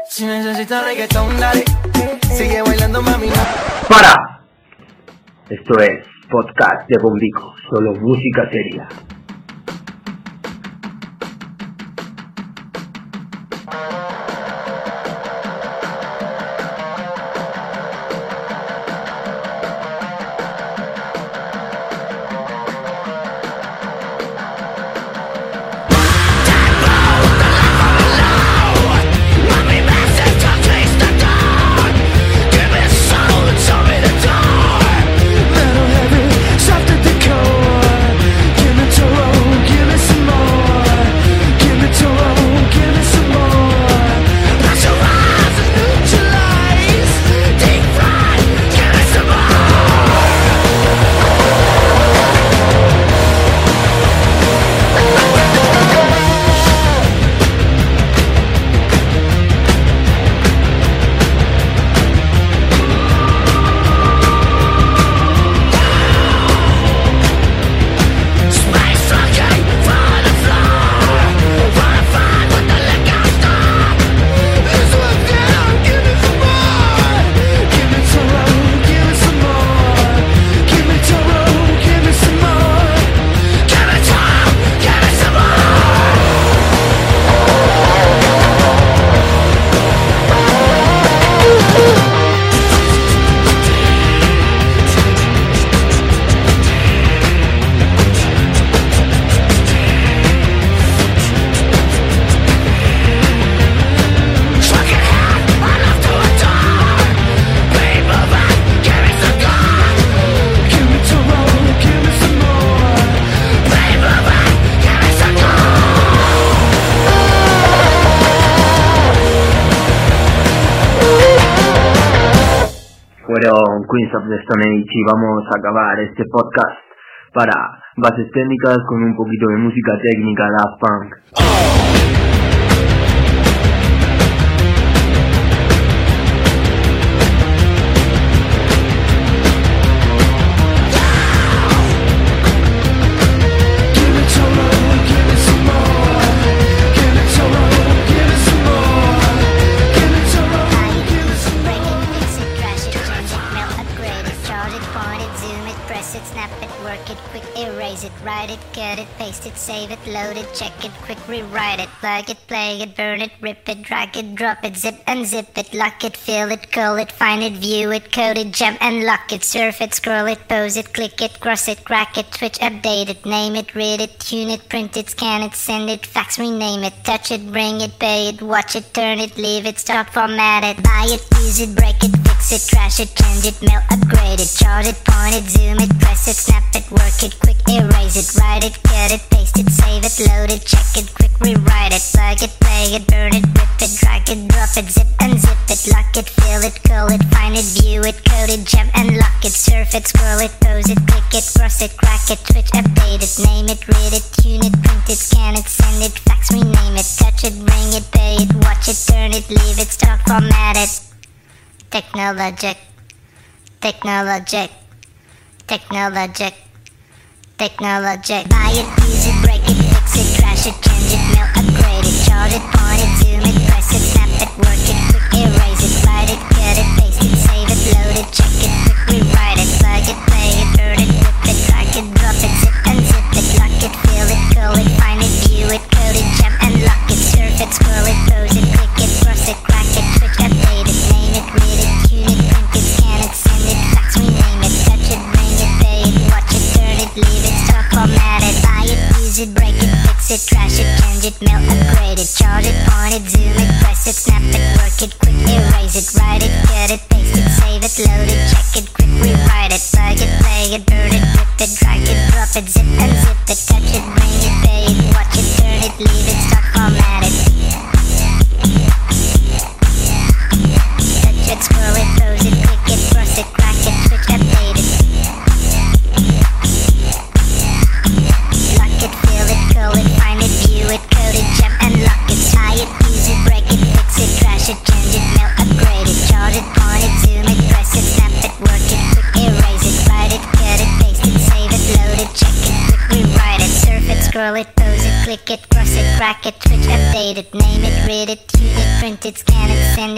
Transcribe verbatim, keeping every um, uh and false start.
Si necesitas reggaetón, dale. Sigue bailando, mami, no. ¡Para! Esto es Podcast de Bombico, solo música seria. Fueron Queens of the Stone Age y vamos a acabar este podcast para bases técnicas con un poquito de música técnica Daft Punk. Write it, cut it, paste it, save it, load it, check it, quick rewrite it, plug it, play it, burn it, rip it, drag it, drop it, zip and zip it, lock it, fill it, call it, find it, view it, code it, jump and lock it, surf it, scroll it, pose it, click it, cross it, crack it, switch, update it, name it, read it, tune it, print it, scan it, send it, fax, rename it, touch it, bring it, pay it, watch it, turn it, leave it, start, format it, buy it, use it, break it, fix it, trash it, change it, mail, upgrade it, charge it, point it, zoom it, press it, snap it, work it, quick erase it, write it, cut it, paste it, save it, load it, check it, quick rewrite it, plug it, play it, burn it, rip it, drag it, drop it, zip and zip it, lock it, fill it, call it, find it, view it, code it, jump and lock it, surf it, scroll it, pose it, click it, cross it, crack it, switch, update it, name it, read it, tune it, print it, scan it, send it, fax, rename it, touch it, bring it, pay it, watch it, turn it, leave it, start, format it. Technologic, technologic, technologic, technologic. Buy it, use it, break it, fix it, trash it, change it, mail, upgrade it, charge it, point it, zoom it, press it, snap it, work it, quick erase it, write it, cut it, paste it, save it, load it, check it, quick rewrite it, plug it, play it, burn it, rip it, drag it, drop it, zip and zip it, lock it, fill it, call it, find it, view it, code it, jump and lock it, surf it, scroll it, pose it, click it, cross it, crack it, switch, update it, name it, read it, tune it, print it, scan it, send it, fax, rename it, touch it, bring it, pay it, watch it, turn it, leave it, start, format it, buy it, use it, break it, fix it, trash it, change it, mail, upgrade it, charge it, point it, zoom it, press it, snap it, work it, quick erase it, write it, cut it, paste it, save it, load it, check it, quick rewrite it, plug it, play it, burn it, rip it, drag it, drop it, zip and zip it, touch it, bring it, pay it, watch it, turn it, leave it, start, format it. Touch it, scroll it, pose it, click it, cross it, crack it, switch, update it. Lock it, fill it, call it, find it, view it, code it, jump and lock it, tie it, use it, break it, fix it, trash it, change it, mail, upgrade it, charge it, point it, zoom it, press it, snap it, work it, quick erase it, write it, cut it, paste it, save it, load it, check it, quick rewrite it, surf it, scroll it, pose it, click it, cross it, crack it, switch, update it. date it, name it, read it, tune it, print it, scan it, send it.